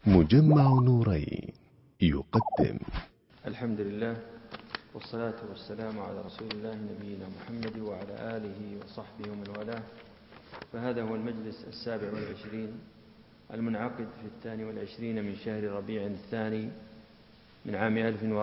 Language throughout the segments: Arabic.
مجمع نورين يقدم. الحمد لله والصلاة والسلام على رسول الله نبينا محمد وعلى آله وصحبه ومن والاه. فهذا هو المجلس 27 المنعقد في 22 من شهر ربيع الثاني من عام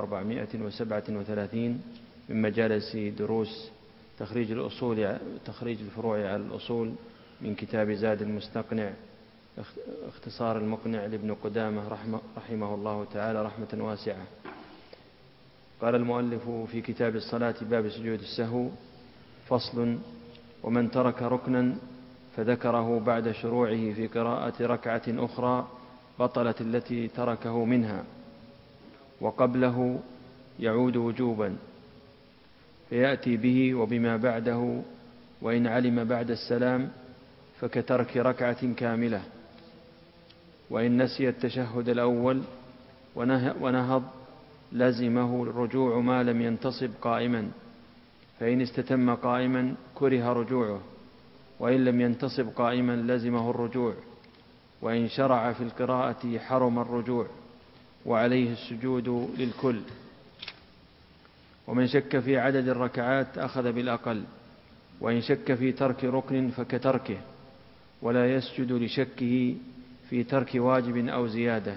1437 من مجالس دروس تخريج الفروع على الأصول من كتاب زاد المستقنع اختصار المقنع لابن قدامة رحمه الله تعالى رحمة واسعة. قال المؤلف في كتاب الصلاة باب سجود السهو: فصل: ومن ترك ركنا فذكره بعد شروعه في قراءة ركعة أخرى بطلت التي تركه منها، وقبله يعود وجوبا فيأتي به وبما بعده، وإن علم بعد السلام فكترك ركعة كاملة، وإن نسي التشهد الأول ونهض لزمه الرجوع ما لم ينتصب قائما، فإن استتم قائما كره رجوعه، وإن لم ينتصب قائما لزمه الرجوع، وإن شرع في القراءة حرم الرجوع، وعليه السجود للكل. ومن شك في عدد الركعات أخذ بالأقل، وإن شك في ترك ركن فكتركه، ولا يسجد لشكه في ترك واجب أو زيادة.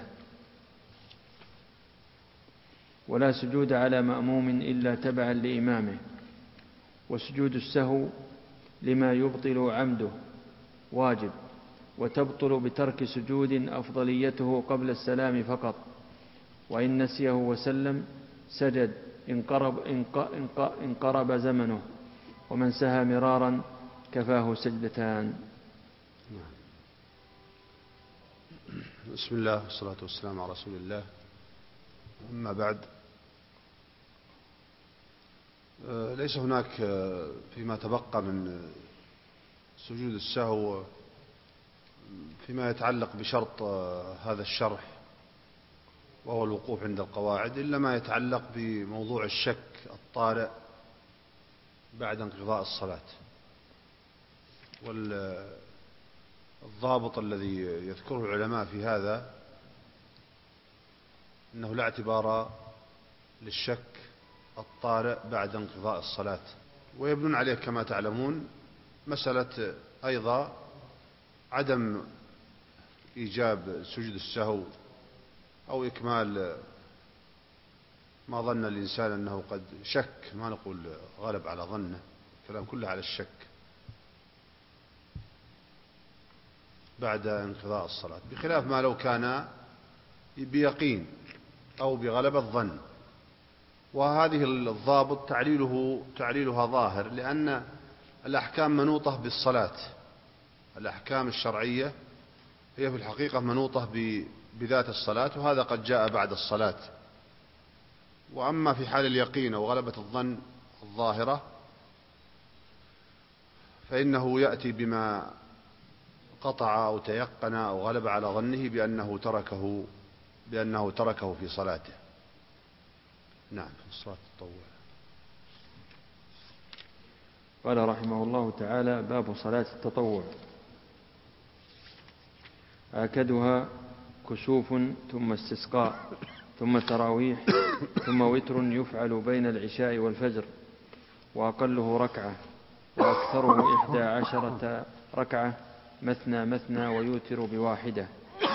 ولا سجود على مأموم إلا تبعا لإمامه. وسجود السهو لما يبطل عمده واجب، وتبطل بترك سجود أفضليته قبل السلام فقط، وإن نسيه وسلم سجد إن قرب زمنه، ومن سهى مرارا كفاه سجدتان. بسم الله والصلاة والسلام على رسول الله. أما بعد، ليس هناك فيما تبقى من سجود السهو فيما يتعلق بشرط هذا الشرح وهو الوقوف عند القواعد إلا ما يتعلق بموضوع الشك الطارئ بعد انقضاء الصلاة. والضابط الذي يذكره العلماء في هذا أنه لا اعتبار للشك الطارئ بعد انقضاء الصلاة، ويبنون عليه كما تعلمون مسألة أيضا عدم إيجاب سجود السهو أو إكمال ما ظن الإنسان أنه قد شك، ما نقول غلب على ظنه، الكلام كله على الشك بعد انقضاء الصلاة، بخلاف ما لو كان بيقين أو بغلبة الظن. وهذه الضابط تعليلها ظاهر، لأن الأحكام منوطة بالصلاة، الأحكام الشرعية هي في الحقيقة منوطة بذات الصلاة، وهذا قد جاء بعد الصلاة. وأما في حال اليقين أو غلبة الظن الظاهرة فإنه يأتي بما قطع أو تيقن أو غلب على ظنه بأنه تركه في صلاته. نعم، الصلاة التطوع. قال رحمه الله تعالى: باب صلاة التطوع. آكدها كسوف، ثم استسقاء، ثم تراويح، ثم وتر يفعل بين العشاء والفجر، وأقله ركعة، وأكثره 11 ركعة، مثنى مثنى، ويوتر بواحدة.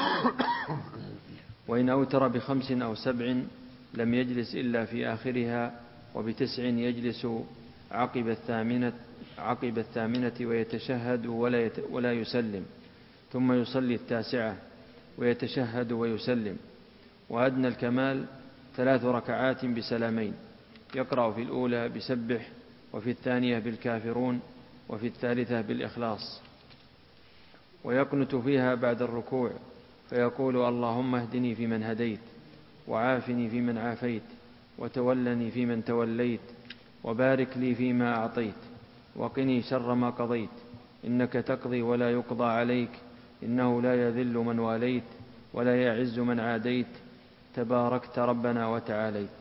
وإن أوتر ب5 أو 7 لم يجلس إلا في آخرها، وب9 يجلس عقب الثامنة ويتشهد ولا يسلم، ثم يصلي 9 ويتشهد ويسلم. وأدنى الكمال 3 ركعات بسلامين، يقرأ في الأولى بسبح، وفي الثانية بالكافرون، وفي الثالثة بالإخلاص، ويقنت فيها بعد الركوع فيقول: اللهم اهدني فيمن هديت، وعافني فيمن عافيت، وتولني فيمن توليت، وبارك لي فيما أعطيت، وقني شر ما قضيت، إنك تقضي ولا يقضى عليك، إنه لا يذل من واليت ولا يعز من عاديت، تباركت ربنا وتعاليت.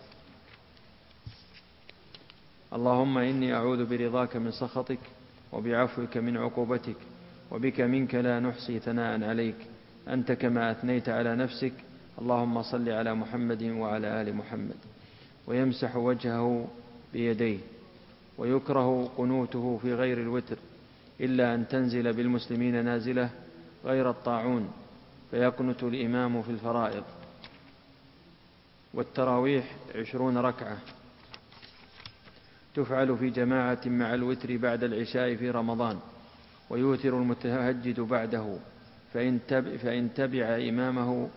اللهم إني أعوذ برضاك من سخطك، وبعفوك من عقوبتك، وبك منك لا نحصي ثناء عليك، أنت كما أثنيت على نفسك اللهم صل على محمد وعلى آل محمد، ويمسح وجهه بيديه. ويكره قنوته في غير الوتر إلا أن تنزل بالمسلمين نازلة غير الطاعون، فيقنت الإمام في الفرائض. والتراويح 20 ركعة تفعل في جماعة مع الوتر بعد العشاء في رمضان، ويوتر المتهجد بعده، فإن تبع إمامه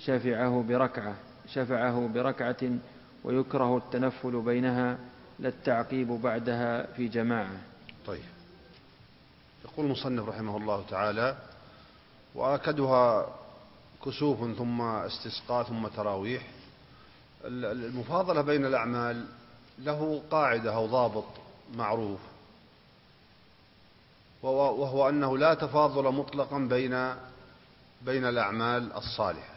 شفعه بركعة، ويكره التنفل بينها لا التعقيب بعدها في جماعة. طيب، يقول المصنف رحمه الله تعالى: وآكدها كسوف ثم استسقاء ثم تراويح. المفاضلة بين الأعمال له قاعدة أو ضابط معروف، وهو أنه لا تفاضل مطلقا بين الأعمال الصالحة،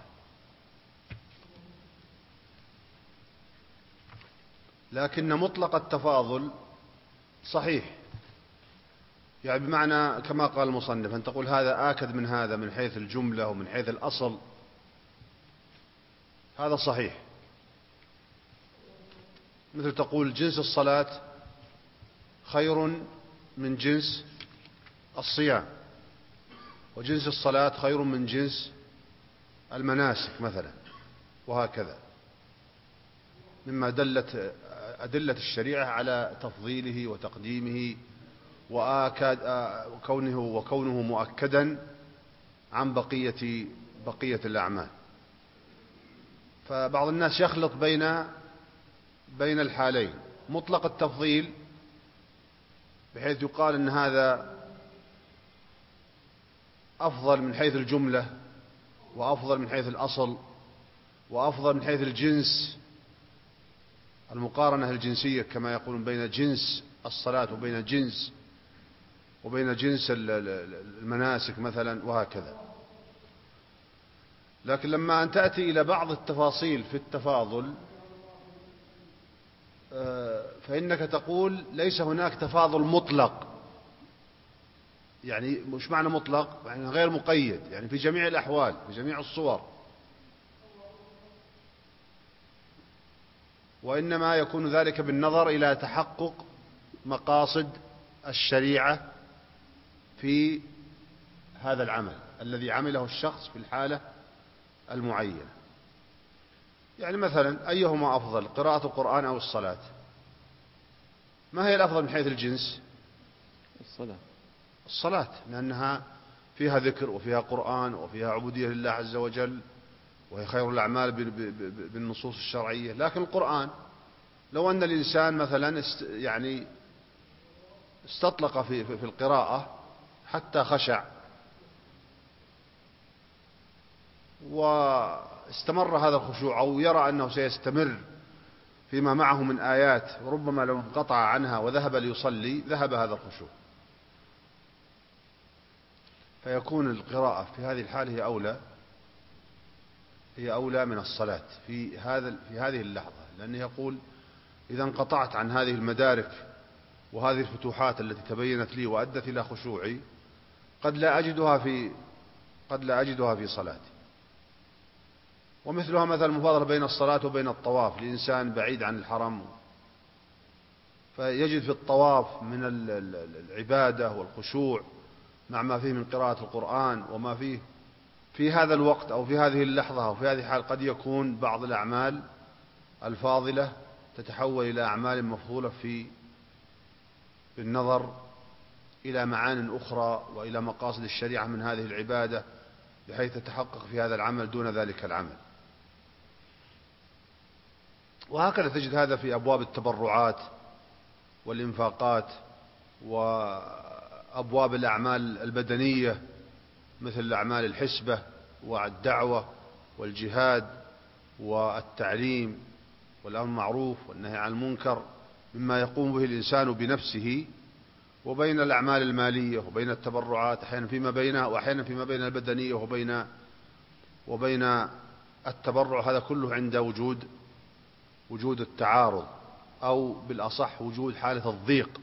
لكن مطلق التفاضل صحيح، يعني بمعنى كما قال المصنف أن تقول هذا آكد من هذا من حيث الجملة ومن حيث الأصل، هذا صحيح. مثل تقول جنس الصلاة خير من جنس الصيام، وجنس الصلاة خير من جنس المناسك مثلا، وهكذا، مما دلت أدلة الشريعة على تفضيله وتقديمه وكونه مؤكدا عن بقية الأعمال. فبعض الناس يخلط بين الحالين، مطلق التفضيل بحيث يقال أن هذا أفضل من حيث الجملة، وأفضل من حيث الأصل، وأفضل من حيث الجنس، المقارنة الجنسية كما يقولون بين جنس الصلاة وبين جنس المناسك مثلا، وهكذا. لكن لما أن تأتي إلى بعض التفاصيل في التفاضل فإنك تقول ليس هناك تفاضل مطلق. يعني مش معنى مطلق يعني غير مقيد، يعني في جميع الأحوال في جميع الصور، وإنما يكون ذلك بالنظر إلى تحقق مقاصد الشريعة في هذا العمل الذي عمله الشخص في الحالة المعينة. يعني مثلا أيهما أفضل، قراءة القرآن أو الصلاة؟ ما هي الأفضل من حيث الجنس؟ الصلاة، لأنها فيها ذكر وفيها قرآن وفيها عبودية لله عز وجل، وهي خير الأعمال بالنصوص الشرعية. لكن القرآن لو أن الإنسان مثلا يعني استطلق في القراءة حتى خشع واستمر هذا الخشوع، أو يرى أنه سيستمر فيما معه من آيات، وربما لو انقطع عنها وذهب ليصلي ذهب هذا الخشوع، فيكون القراءة في هذه الحالة هي أولى من الصلاة في هذه اللحظة، لأنه يقول إذا انقطعت عن هذه المدارك وهذه الفتوحات التي تبينت لي وأدت إلى خشوعي قد لا أجدها في صلاتي. ومثلها مثل المفاضلة بين الصلاة وبين الطواف، لإنسان بعيد عن الحرم فيجد في الطواف من العبادة والخشوع مع ما فيه من قراءة القرآن وما فيه في هذا الوقت أو في هذه اللحظة أو في هذه الحال. قد يكون بعض الأعمال الفاضلة تتحول إلى أعمال مفضولة بالنظر إلى معان أخرى وإلى مقاصد الشريعة من هذه العبادة، بحيث تتحقق في هذا العمل دون ذلك العمل. وهكذا تجد هذا في أبواب التبرعات والإنفاقات وأبواب الأعمال البدنية مثل أعمال الحسبة والدعوة والجهاد والتعليم والأمر بالمعروف والنهي عن المنكر، مما يقوم به الإنسان بنفسه، وبين الأعمال المالية وبين التبرعات أحيانا فيما بينها، وأحيانا فيما بين البدنية وبين التبرع. هذا كله عند وجود التعارض، أو بالأصح وجود حالة الضيق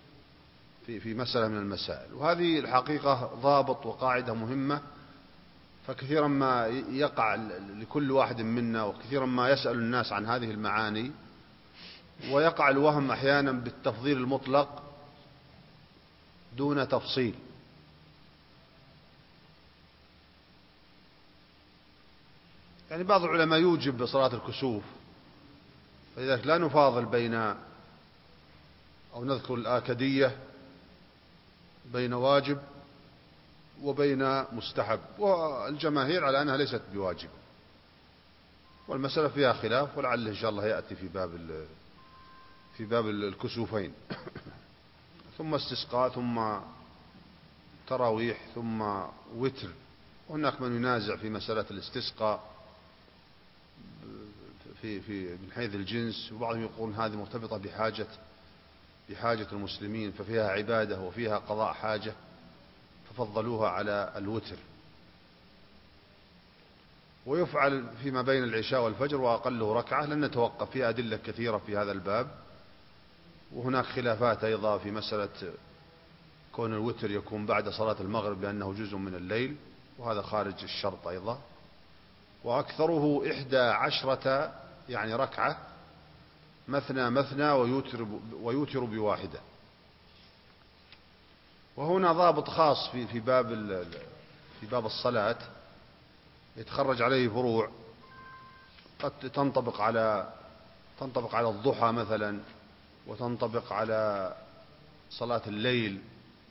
في مسألة من المسائل. وهذه الحقيقة ضابط وقاعدة مهمة فكثيرا ما يقع لكل واحد منا، وكثيرا ما يسأل الناس عن هذه المعاني، ويقع الوهم أحيانا بالتفضيل المطلق دون تفصيل. يعني بعض العلماء يوجب صلاة الكسوف، فلذلك لا نفاضل بين أو نذكر الآكدية بين واجب وبين مستحب، والجماهير على أنها ليست بواجب، والمسألة فيها خلاف، ولعل إن شاء الله يأتي في باب الكسوفين. ثم استسقاء، ثم تراويح، ثم وتر. وهناك من ينازع في مسألة الاستسقاء من حيث الجنس، وبعضهم يقولون هذه مرتبطة بحاجة المسلمين، ففيها عبادة وفيها قضاء حاجة، ففضلوها على الوتر. ويفعل فيما بين العشاء والفجر وأقله ركعة. لن نتوقف، في أدلة كثيرة في هذا الباب، وهناك خلافات أيضا في مسألة كون الوتر يكون بعد صلاة المغرب لأنه جزء من الليل، وهذا خارج الشرط أيضا. وأكثره 11 يعني ركعة، مثنى مثنى ويوتر بواحدة. وهنا ضابط خاص في باب الصلاة يتخرج عليه فروع، قد تنطبق على الضحى مثلا، وتنطبق على صلاة الليل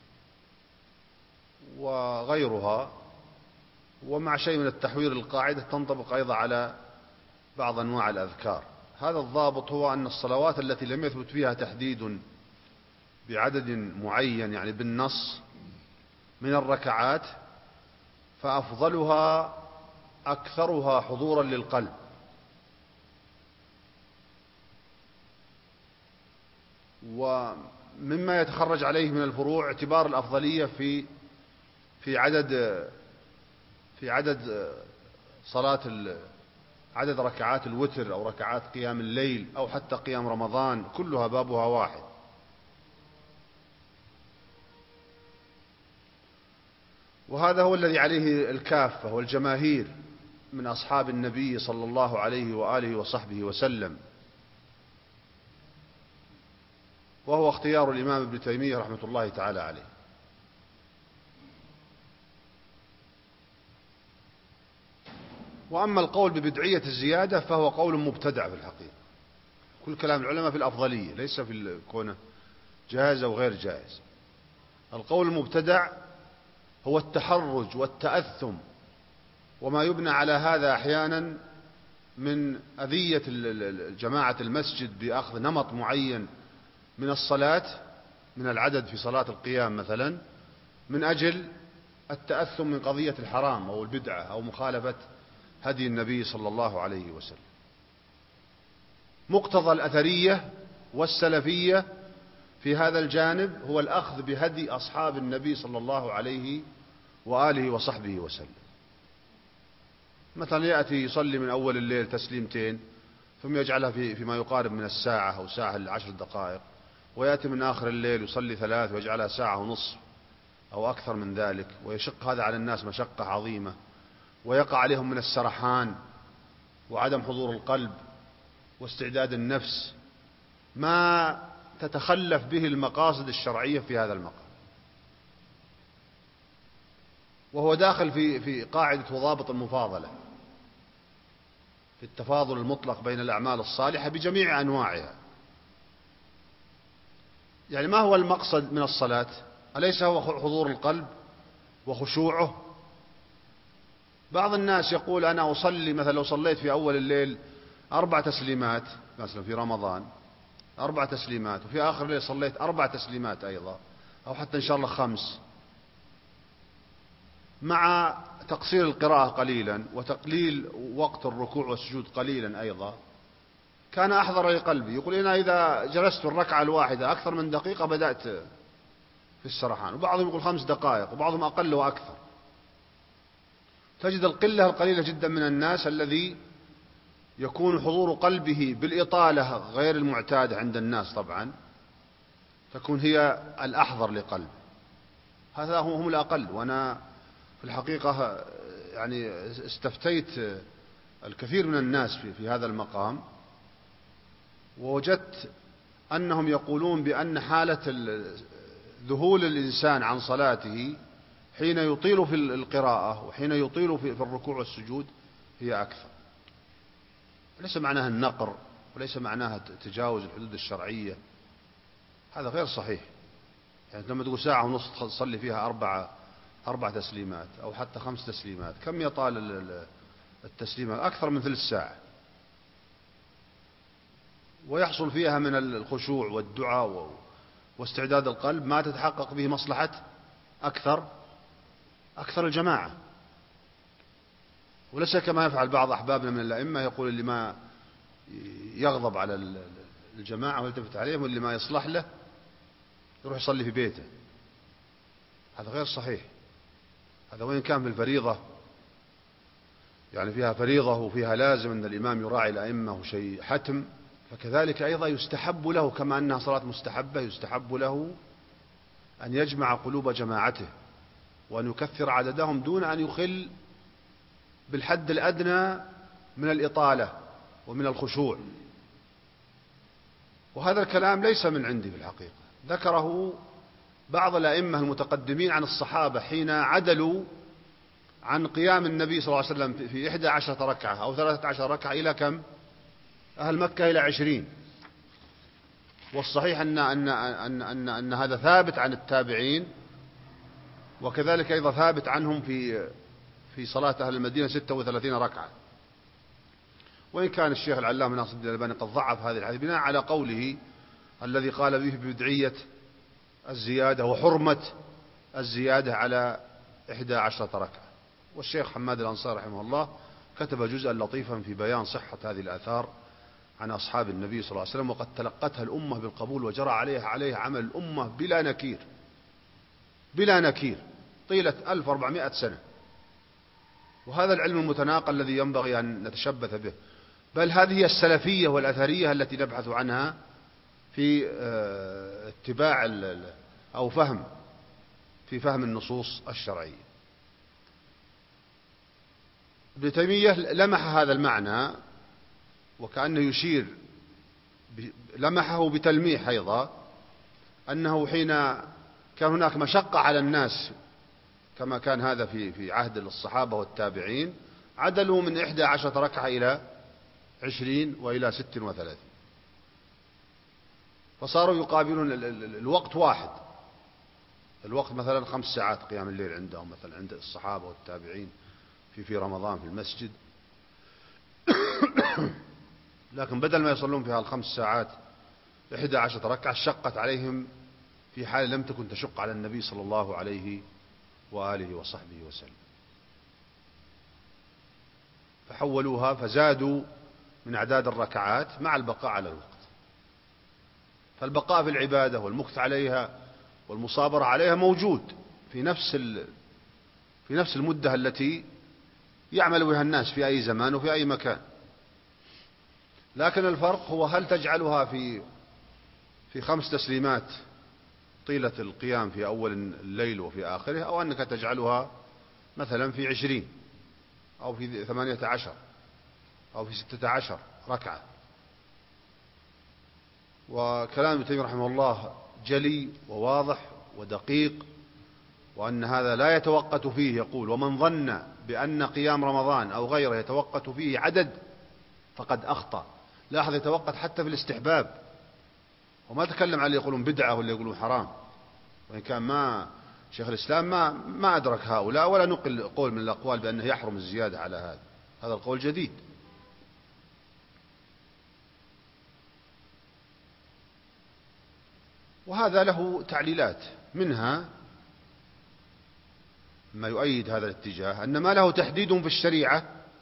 وغيرها، ومع شيء من التحوير القاعدة تنطبق أيضا على بعض أنواع الأذكار. هذا الضابط هو أن الصلوات التي لم يثبت فيها تحديد بعدد معين يعني بالنص من الركعات، فأفضلها أكثرها حضورا للقلب. ومما يتخرج عليه من الفروع اعتبار الأفضلية في عدد عدد ركعات الوتر أو ركعات قيام الليل أو حتى قيام رمضان، كلها بابها واحد. وهذا هو الذي عليه الكافة والجماهير من أصحاب النبي صلى الله عليه وآله وصحبه وسلم، وهو اختيار الإمام ابن تيمية رحمة الله تعالى عليه. وأما القول ببدعية الزيادة فهو قول مبتدع في الحقيقة. كل كلام العلماء في الأفضلية، ليس في كونه جائز أو غير جائز. القول المبتدع هو التحرج والتأثم، وما يبنى على هذا أحيانا من أذية جماعة المسجد بأخذ نمط معين من الصلاة، من العدد في صلاة القيام مثلا، من أجل التأثم من قضية الحرام أو البدعة أو مخالفة هدي النبي صلى الله عليه وسلم. مقتضى الأثرية والسلفية في هذا الجانب هو الأخذ بهدي أصحاب النبي صلى الله عليه وآله وصحبه وسلم. مثلا يأتي يصلي من أول الليل تسليمتين، ثم يجعلها فيما يقارب من الساعة أو ساعة ل10 دقائق، ويأتي من آخر الليل يصلي 3 ويجعلها ساعة ونصف أو أكثر من ذلك، ويشق هذا على الناس مشقة عظيمة، ويقع عليهم من السرحان وعدم حضور القلب واستعداد النفس ما تتخلف به المقاصد الشرعية في هذا المقام. وهو داخل في قاعدة وضابط المفاضلة، في التفاضل المطلق بين الأعمال الصالحة بجميع أنواعها. يعني ما هو المقصد من الصلاة؟ أليس هو حضور القلب وخشوعه؟ بعض الناس يقول أنا أصلي مثلا لو صليت في أول الليل 4 تسليمات مثلا في رمضان 4 تسليمات، وفي آخر الليل صليت 4 تسليمات أيضا، أو حتى إن شاء الله 5، مع تقصير القراءة قليلا وتقليل وقت الركوع والسجود قليلا أيضا، كان أحضر لقلبي. يقول أنا إذا جلست الركعة الواحدة أكثر من دقيقة بدأت في السرحان. وبعضهم يقول 5 دقائق، وبعضهم أقل وأكثر. تجد القلة القليلة جدا من الناس الذي يكون حضور قلبه بالإطالة غير المعتادة عند الناس طبعا، تكون هي الأحضر لقلب. هذا هم الأقل. وأنا في الحقيقة يعني استفتيت الكثير من الناس في هذا المقام، ووجدت أنهم يقولون بأن حالة ذهول الإنسان عن صلاته حين يطيل في القراءة وحين يطيل في الركوع والسجود هي أكثر. ليس معناها النقر وليس معناها تجاوز الحدود الشرعية، هذا غير صحيح. يعني لما تقول ساعة ونص تصلي فيها أربع تسليمات أو حتى 5 تسليمات، كم يطال التسليمات؟ أكثر من 3 ساعة، ويحصل فيها من الخشوع والدعاء واستعداد القلب ما تتحقق به مصلحة أكثر الجماعة. وليس كما يفعل بعض أحبابنا من الأئمة، يقول اللي ما يغضب على الجماعة ويلتفت عليهم واللي ما يصلح له يروح يصلي في بيته. هذا غير صحيح. هذا وين كان في الفريضة، يعني فيها فريضة وفيها لازم أن الإمام يراعي الأئمة وشيء حتم، فكذلك أيضا يستحب له كما أنها صلاة مستحبة يستحب له أن يجمع قلوب جماعته وأن يكثر عددهم دون أن يخل بالحد الأدنى من الإطالة ومن الخشوع. وهذا الكلام ليس من عندي في الحقيقة، ذكره بعض الأئمة المتقدمين عن الصحابة حين عدلوا عن قيام النبي صلى الله عليه وسلم في 11 ركعة أو 13 ركعة إلى كم؟ أهل مكة إلى 20. والصحيح أن هذا ثابت عن التابعين، وكذلك أيضا ثابت عنهم في صلاة أهل المدينة 36 ركعة. وإن كان الشيخ العلامة ناصر الدين الألباني قد ضعف هذه الحديث بناء على قوله الذي قال به ببدعية الزيادة وحرمة الزيادة على 11 ركعة. والشيخ حماد الأنصاري رحمه الله كتب جزءا لطيفا في بيان صحة هذه الآثار عن أصحاب النبي صلى الله عليه وسلم، وقد تلقتها الأمة بالقبول وجرى عليها عمل الأمة بلا نكير طيلة 1400 سنة. وهذا العلم المتناقل الذي ينبغي أن نتشبث به، بل هذه هي السلفية والأثرية التي نبحث عنها في اتباع أو فهم النصوص الشرعية. ابن تيمية لمح هذا المعنى وكأنه يشير، لمحه بتلميح أيضا، أنه حين كان هناك مشقة على الناس كما كان هذا في عهد الصحابة والتابعين، عدلوا من 11 ركعة إلى 20 وإلى 36، فصاروا يقابلون الوقت واحد. الوقت مثلا 5 ساعات قيام الليل عندهم مثلا عند الصحابة والتابعين في رمضان في المسجد لكن بدل ما يصلون فيها 5 ساعات 11 ركعة شقت عليهم في حال لم تكن تشق على النبي صلى الله عليه وآله وصحبه وسلم، فحولوها فزادوا من أعداد الركعات مع البقاء على الوقت. فالبقاء في العبادة والمكث عليها والمصابرة عليها موجود في نفس المدة التي يعمل بها الناس في أي زمان وفي أي مكان. لكن الفرق هو هل تجعلها في 5 تسليمات طيلة القيام في أول الليل وفي آخره، أو أنك تجعلها مثلا في 20 أو في 18 أو في 16 ركعة. وكلام ابن تيمية رحمه الله جلي وواضح ودقيق، وأن هذا لا يتوقت فيه، يقول ومن ظن بأن قيام رمضان أو غيره يتوقت فيه عدد فقد أخطأ. لاحظ يتوقت حتى في الاستحباب، وما تكلم على يقولون بدعة ولا يقولون حرام، وإن كان ما شيخ الإسلام ما أدرك هؤلاء ولا نقل قول من الأقوال بأنه يحرم الزيادة على هذا القول جديد. وهذا له تعليلات، منها ما يؤيد هذا الاتجاه أن ما له تحديد في الشريعة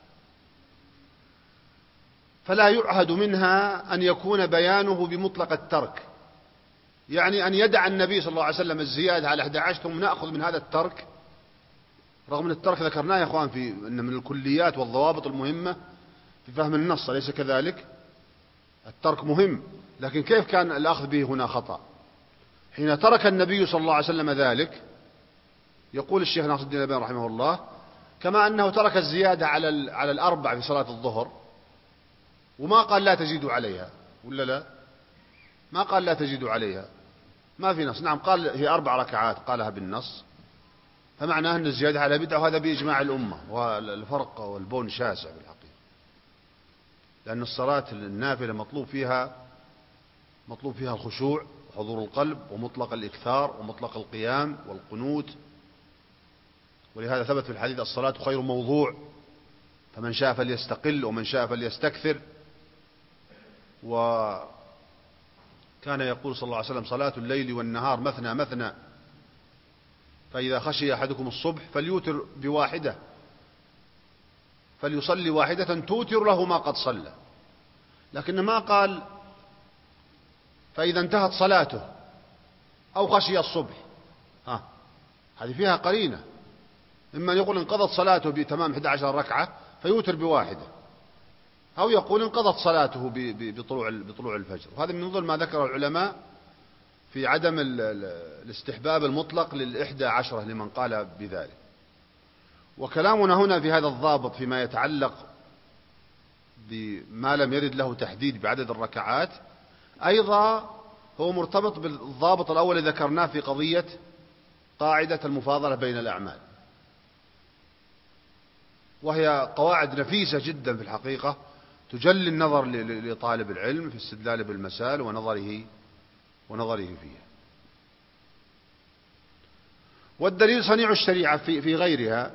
فلا يعهد منها أن يكون بيانه بمطلق الترك، يعني أن يدع النبي صلى الله عليه وسلم الزيادة على 11 ثم نأخذ من هذا الترك، رغم أن الترك ذكرناه يا أخوان إن من الكليات والضوابط المهمة في فهم النص، أليس كذلك؟ الترك مهم، لكن كيف كان الأخذ به هنا خطأ؟ حين ترك النبي صلى الله عليه وسلم ذلك، يقول الشيخ ناصر الدين الألباني رحمه الله كما أنه ترك الزيادة على الأربع في صلاة الظهر، وما قال لا تزيدوا عليها، ولا لا؟ ما قال لا تزيدوا عليها، ما في نص. نعم قال هي 4 ركعات قالها بالنص، فمعناه أن الزيادة على بدعة، وهذا بإجماع الأمة، والفرق والبون شاسع بالحقيقة، لأن الصلاة النافلة مطلوب فيها الخشوع وحضور القلب ومطلق الإكثار ومطلق القيام والقنوت، ولهذا ثبت في الحديث الصلاة خير موضوع، فمن شاء فليستقل ومن شاء فليستكثر. وكان يقول صلى الله عليه وسلم: صلاة الليل والنهار مثنى مثنى، فإذا خشي أحدكم الصبح فليوتر بواحدة، فليصلي واحدة توتر له ما قد صلى. لكن ما قال فإذا انتهت صلاته أو خشي الصبح، هذه فيها قرينة، إما يقول انقضت صلاته بتمام 11 ركعة فيوتر بواحدة، أو يقول انقضت صلاته بطلوع الفجر. وهذا من ضمن ما ذكر العلماء في عدم الاستحباب المطلق ل11 لمن قال بذلك. وكلامنا هنا في هذا الضابط فيما يتعلق بما لم يرد له تحديد بعدد الركعات أيضا هو مرتبط بالضابط الأول الذي ذكرناه في قضية قاعدة المفاضلة بين الأعمال، وهي قواعد نفيسة جدا في الحقيقة، تجلي النظر لطالب العلم في استدلاله بالمسائل ونظره فيها. والدليل صنيع الشريعة في غيرها،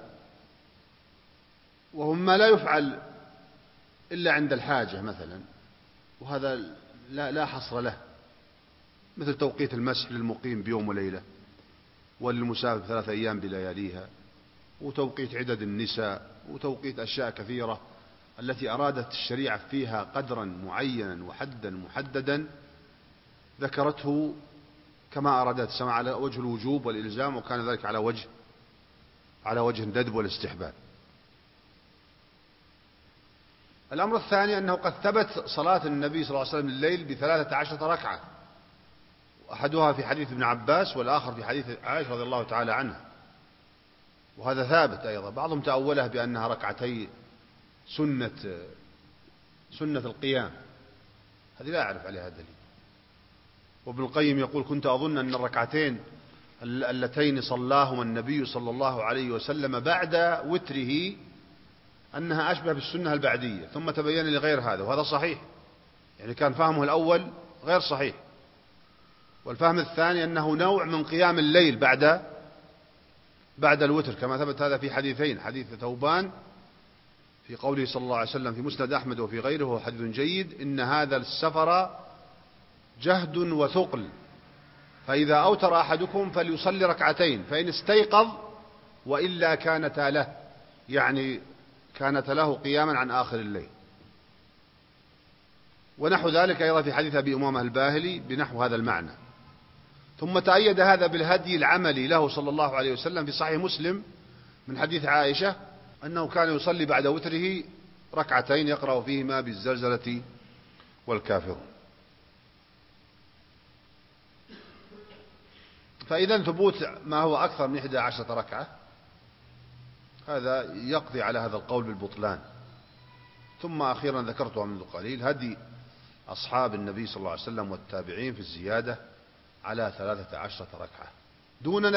وهو ما لا يفعل إلا عند الحاجة مثلا، وهذا لا حصر له، مثل توقيت المسح للمقيم بيوم وليلة، وللمسافر 3 أيام بلياليها، وتوقيت عدد النساء، وتوقيت أشياء كثيرة التي أرادت الشريعة فيها قدرا معينا وحدا محددا ذكرته كما أرادت، سواء على وجه الوجوب والإلزام، وكان ذلك على وجه الندب والاستحباب. الأمر الثاني أنه قد ثبت صلاة النبي صلى الله عليه وسلم الليل ب13 ركعة، أحدها في حديث ابن عباس والآخر في حديث عائشة رضي الله تعالى عنها، وهذا ثابت أيضا. بعضهم تأوله بأنها ركعتي سنة القيام، هذه لا أعرف عليها دليل. وابن القيم يقول: كنت أظن أن الركعتين اللتين صلاهما النبي صلى الله عليه وسلم بعد وتره أنها أشبه بالسنة البعدية، ثم تبين لي غير هذا، وهذا صحيح، يعني كان فهمه الأول غير صحيح. والفهم الثاني أنه نوع من قيام الليل بعد الوتر، كما ثبت هذا في حديثين: حديث ثوبان في قوله صلى الله عليه وسلم في مسند أحمد وفي غيره، وهو حديث جيد: إن هذا السفر جهد وثقل، فإذا أوتر أحدكم فليصلي ركعتين فإن استيقظ، وإلا كانتا له، يعني كانت له قياما عن آخر الليل. ونحو ذلك أيضا في حديث أبي أمامة الباهلي بنحو هذا المعنى. ثم تأيد هذا بالهدي العملي له صلى الله عليه وسلم في صحيح مسلم من حديث عائشة أنه كان يصلي بعد وتره ركعتين يقرأ فيهما بالزلزلة والكافرون. فإذا ثبوت ما هو أكثر من 11 ركعة هذا يقضي على هذا القول بالبطلان. ثم أخيرا ذكرتها منذ قليل هدي أصحاب النبي صلى الله عليه وسلم والتابعين في الزيادة على 13 ركعة دون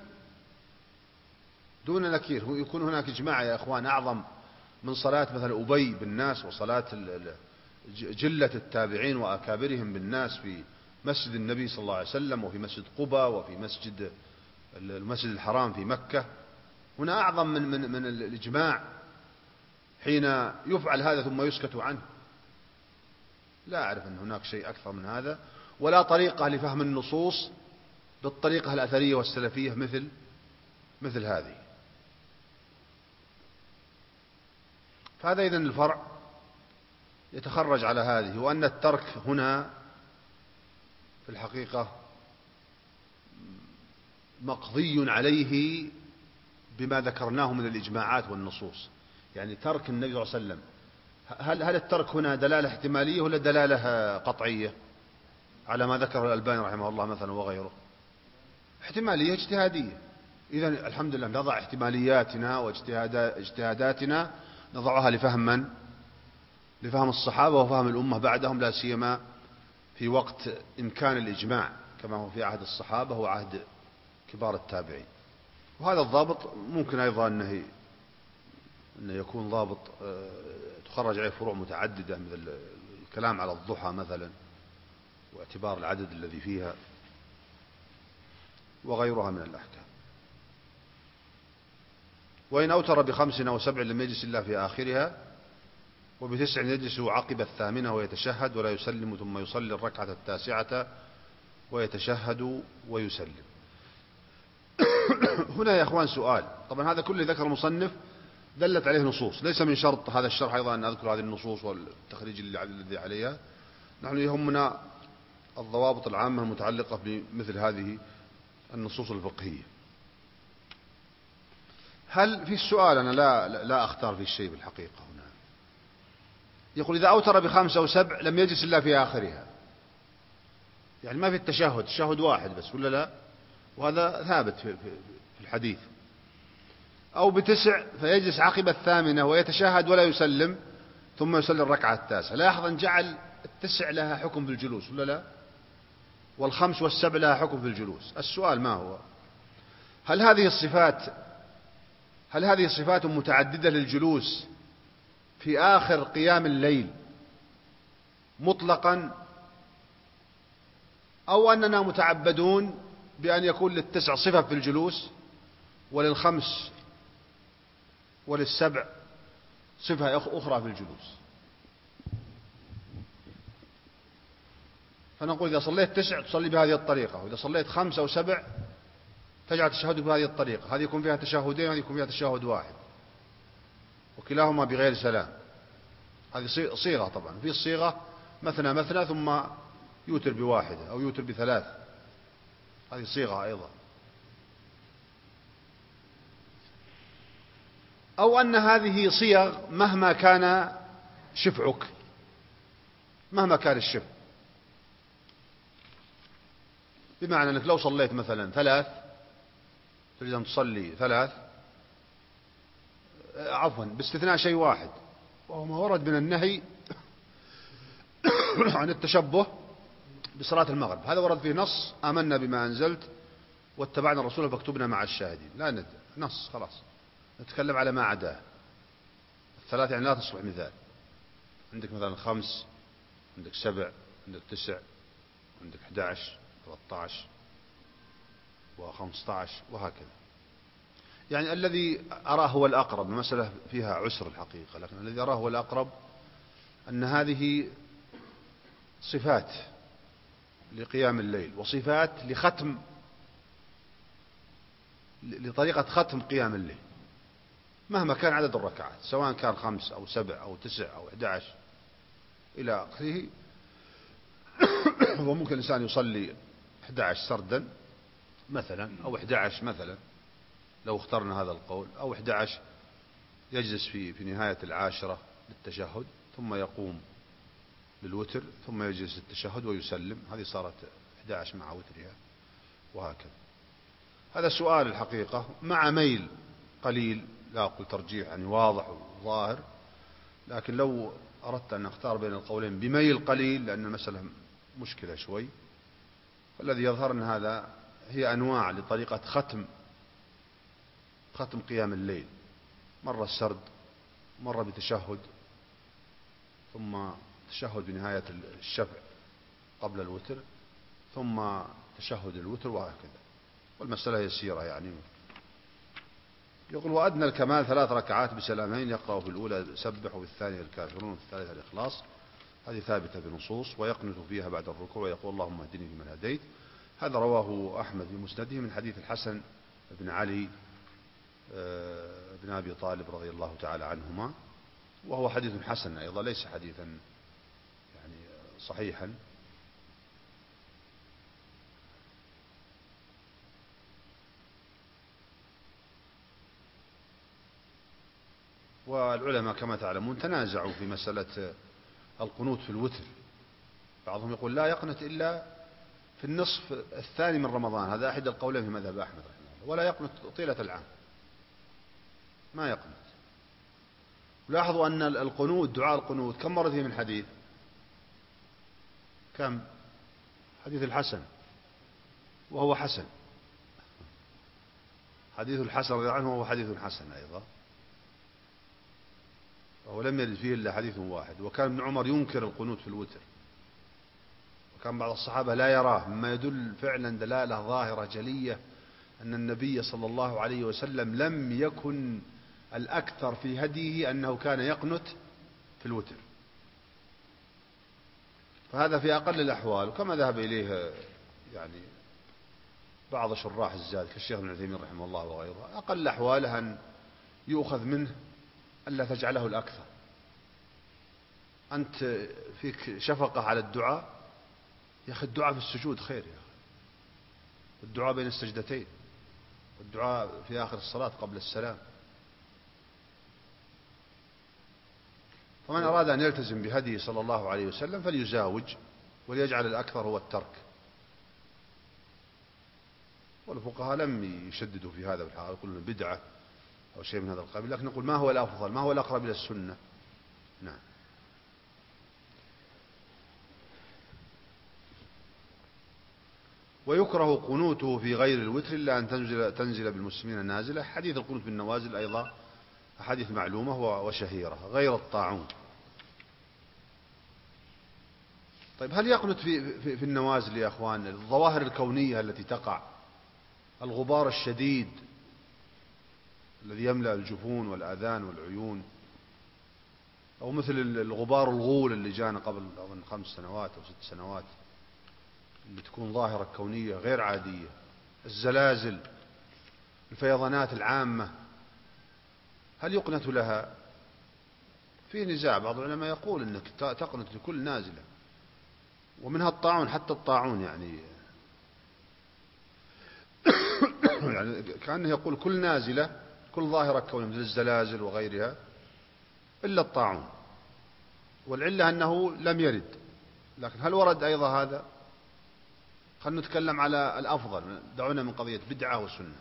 نكير. يكون هناك إجماع يا أخوان أعظم من صلاة مثل أبي بالناس، وصلاة جلة التابعين وأكابرهم بالناس في مسجد النبي صلى الله عليه وسلم، وفي مسجد قباء، وفي المسجد الحرام في مكة. هنا أعظم من الإجماع حين يفعل هذا ثم يسكت عنه. لا أعرف أن هناك شيء أكثر من هذا، ولا طريقة لفهم النصوص بالطريقة الأثرية والسلفية مثل هذه. فهذا إذن الفرع يتخرج على هذه، وأن الترك هنا في الحقيقة مقضي عليه بما ذكرناه من الإجماعات والنصوص. يعني ترك النبي صلى الله عليه وسلم، هل الترك هنا دلالة احتمالية ولا دلالة قطعية على ما ذكر الألباني رحمه الله مثلا وغيره؟ احتمالية اجتهادية، إذن الحمد لله نضع احتمالياتنا واجتهاداتنا نضعها لفهم من؟ لفهم الصحابة وفهم الأمة بعدهم، لا سيما في وقت إمكان الإجماع كما هو في عهد الصحابة وعهد كبار التابعين. وهذا الضابط ممكن أيضا أنه يكون ضابط تخرج عليه فروع متعددة، مثل الكلام على الضحى مثلا واعتبار العدد الذي فيها وغيرها من الأحكام. وإن أوتر ب5 أو 7 لم يجلس إلا في آخرها، وب9 يجلس عقب 8 ويتشهد ولا يسلم، ثم يصلي الركعة 9 ويتشهد ويسلم. هنا يا أخوان سؤال، طبعا هذا كله ذكر المصنف دلت عليه نصوص، ليس من شرط هذا الشرح أيضا أن أذكر هذه النصوص والتخريج الذي عليها، نحن يهمنا الضوابط العامة المتعلقة بمثل هذه النصوص الفقهية. هل في السؤال أنا لا أختار في الشيء بالحقيقة هنا، يقول إذا أوتر ب5 أو 7 لم يجلس إلا في آخرها، يعني ما في التشهد واحد بس ولا لا؟ وهذا ثابت في الحديث. أو ب9 فيجلس عقب 8 ويتشهد ولا يسلم ثم يصلي الركعة 9. لاحظ أن جعل 9 لها حكم في الجلوس ولا لا؟ وال5 وال7 لها حكم في الجلوس. السؤال ما هو؟ هل هذه الصفات متعددة للجلوس في آخر قيام الليل مطلقا، أو أننا متعبدون بأن يكون لل9 صفة في الجلوس ولل5 ولل7 صفة أخرى في الجلوس؟ فنقول إذا صليت 9 تصلي بهذه الطريقة، وإذا صليت 5 أو 7 تجعل تشهد بهذه الطريقة. هذه يكون فيها تشهدين وهذه يكون فيها تشهد واحد، وكلاهما بغير سلام. هذه صيغة طبعا. في الصيغة مثنى ثم يوتر بواحدة أو يوتر ب3، هذه صيغة أيضا. أو أن هذه صيغ مهما كان شفعك، مهما كان الشفع، بمعنى أنك لو صليت مثلا 3 تريد أن تصلي 3 باستثناء شيء واحد، وهو ما ورد من النهي عن التشبه بصلاة المغرب. هذا ورد فيه نص آمنا بما أنزلت واتبعنا الرسول فاكتبنا مع الشاهدين. لا نص خلاص، نتكلم على ما عداه. 3 يعني لا تصلح مثال. عندك مثلا 5، عندك 7، عندك 9، عندك 11، 13 و15 وهكذا. يعني الذي أراه هو الأقرب، المسألة فيها عسر الحقيقة، لكن الذي أراه هو الأقرب أن هذه صفات لقيام الليل وصفات لطريقة ختم قيام الليل، مهما كان عدد الركعات، سواء كان 5 أو 7 أو 9 أو 11 إلى آخره. وممكن الإنسان يصلي 11 سردا مثلا، أو 11 مثلا لو اخترنا هذا القول، أو 11 يجلس في نهاية 10 للتشهد ثم يقوم للوتر ثم يجلس التشهد ويسلم، هذه صارت 11 مع وترها وهكذا. هذا سؤال الحقيقة مع ميل قليل، لا أقول ترجيح يعني واضح وظاهر، لكن لو أردت أن أختار بين القولين بميل قليل لأن المسألة مشكلة شوي، فالذي يظهر أن هذا هي أنواع لطريقة ختم قيام الليل، مرة السرد، مرة بتشهد، ثم تشهد بنهاية الشفع قبل الوتر، ثم تشهد الوتر وهكذا. والمسألة يسيرة يعني. يقول وأدنى الكمال 3 ركعات بسلامين، يقرأ في الأولى سبح وفي الثانية الكافرون وفي الثالثة الإخلاص، هذه ثابتة بنصوص، ويقنت فيها بعد الركوع ويقول اللهم اهدني فيمن هديت. هذا رواه أحمد في مسنده من حديث الحسن بن علي بن أبي طالب رضي الله تعالى عنهما، وهو حديث حسن أيضا، ليس حديثا يعني صحيحا. والعلماء كما تعلمون تنازعوا في مسألة القنوت في الوتر، بعضهم يقول لا يقنت إلا في النصف الثاني من رمضان، هذا أحد القولين في مذهب أحمد رحمه ولا يقنت طيلة العام، ما يقنت. لاحظوا أن القنوت، دعاء القنوت، كم مرة فيه من حديث؟ كم؟ حديث الحسن، وهو حسن، حديث الحسن رضي الله عنه وهو حديث حسن أيضا، وهو لم يرد فيه إلا حديث واحد. وكان ابن عمر ينكر القنوت في الوتر، وكان بعض الصحابة لا يراه، مما يدل فعلا دلالة ظاهرة جلية أن النبي صلى الله عليه وسلم لم يكن الأكثر في هديه أنه كان يقنت في الوتر، فهذا في أقل الأحوال. وكما ذهب إليه يعني بعض شراح الزاد كالشيخ ابن عثيمين رحمه الله وغيره، أقل أحواله أن يؤخذ منه ألا تجعله الأكثر. أنت فيك شفقة على الدعاء، يا أخي الدعاء في السجود خير يا أخي، الدعاء بين السجدتين، والدعاء في آخر الصلاة قبل السلام. فمن أراد أن يلتزم بهديه صلى الله عليه وسلم فليزاوج، وليجعل الأكثر هو الترك. والفقهاء لم يشددوا في هذا بالحقيقة، يقولون بدعة أو شيء من هذا القبيل، لكن نقول ما هو الأفضل، ما هو الأقرب إلى السنة. نعم. ويكره قنوته في غير الوتر إلا أن تنزل بالمسلمين نازلة. حديث القنوت بالنوازل أيضا أحاديث معلومة وشهيرة، غير الطاعون. طيب هل يقنت في النوازل يا أخوان الظواهر الكونية التي تقع، الغبار الشديد الذي يملأ الجفون والآذان والعيون، أو مثل الغبار الغول اللي جانا قبل أظن 5 سنوات أو 6 سنوات، اللي تكون ظاهرة كونية غير عادية، الزلازل، الفيضانات العامة، هل يقنت لها؟ في نزاع، بعض العلماء يقول أنك تقنت لكل نازلة، ومنها الطاعون، حتى الطاعون يعني يعني كأنه يقول كل نازلة، كل ظاهرة كونية مثل الزلازل وغيرها إلا الطاعون، والعلة أنه لم يرد. لكن هل ورد أيضا هذا؟ خلنا نتكلم على الأفضل، دعونا من قضية بدعة وسنة.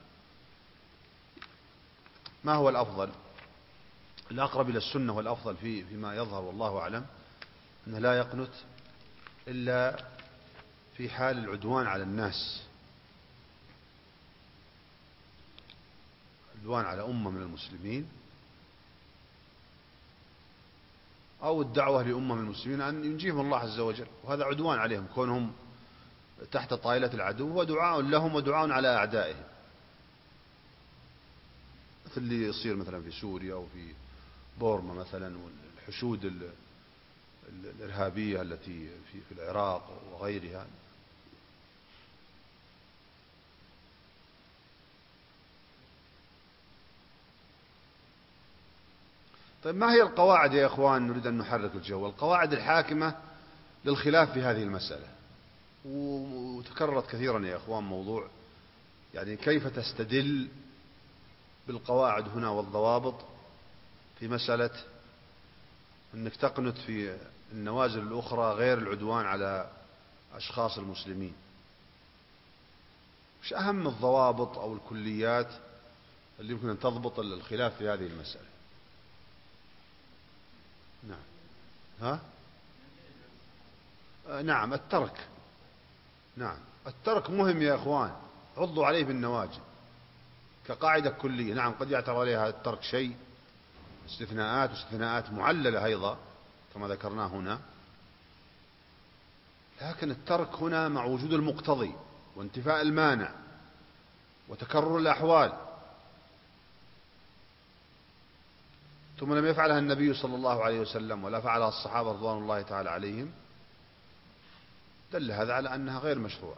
ما هو الأفضل؟ الأقرب إلى السنة والأفضل فيما يظهر والله أعلم أنه لا يقنت إلا في حال العدوان على الناس، عدوان على أمة من المسلمين، أو الدعوة لأمة من المسلمين أن ينجيهم الله عز وجل، وهذا عدوان عليهم كونهم تحت طائلة العدو، ودعاء لهم ودعاء على أعدائهم، مثل اللي يصير مثلا في سوريا أو في بورما مثلا، والحشود الإرهابية التي في العراق وغيرها. طيب ما هي القواعد يا إخوان؟ نريد أن نحرك الجو، القواعد الحاكمة للخلاف في هذه المسألة. وتكررت كثيرا يا إخوان موضوع يعني كيف تستدل بالقواعد هنا والضوابط في مسألة أنك تقنت في النوازل الأخرى غير العدوان على أشخاص المسلمين. مش أهم الضوابط أو الكليات اللي يمكن أن تضبط الخلاف في هذه المسألة؟ نعم. ها؟ نعم الترك. نعم الترك مهم يا إخوان، عضوا عليه بالنواجذ كقاعدة كلية. نعم قد يعترض عليها الترك شيء، واستثناءات معللة أيضا كما ذكرنا هنا، لكن الترك هنا مع وجود المقتضي وانتفاء المانع وتكرر الأحوال. ثم لم يفعلها النبي صلى الله عليه وسلم ولا فعلها الصحابة رضوان الله تعالى عليهم، دل هذا على أنها غير مشروعة.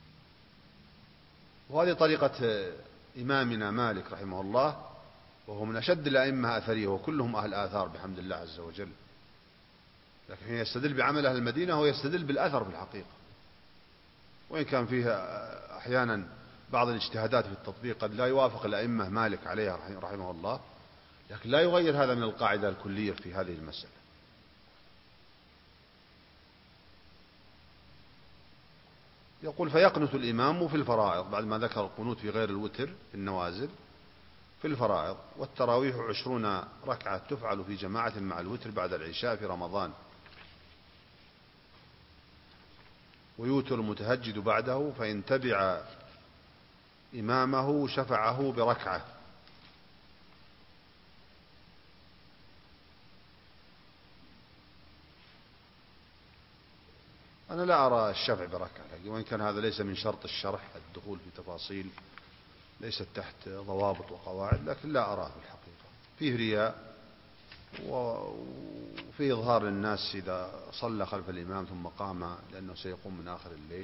وهذه طريقة إمامنا مالك رحمه الله، وهو من أشد الأئمة أثرية، وكلهم أهل آثار بحمد الله عز وجل، لكن حين يستدل بعمل أهل المدينة هو يستدل بالأثر في الحقيقة، وإن كان فيها أحيانا بعض الاجتهادات في التطبيق قد لا يوافق الأئمة مالك عليها رحمه الله، لكن لا يغير هذا من القاعدة الكلية في هذه المسألة. يقول فيقنت الإمام في الفرائض بعد ما ذكر القنوت في غير الوتر في النوازل في الفرائض. والتراويح 20 ركعة تفعل في جماعة مع الوتر بعد العشاء في رمضان، ويوتر المتهجد بعده، فإن تبع إمامه شفعه بركعة. أنا لا أرى الشفع بركعة، وإن كان هذا ليس من شرط الشرح الدخول في تفاصيل ليست تحت ضوابط وقواعد، لكن لا أراه في الحقيقة. فيه رياء وفيه إظهار للناس إذا صلى خلف الإمام ثم قام لأنه سيقوم من آخر الليل.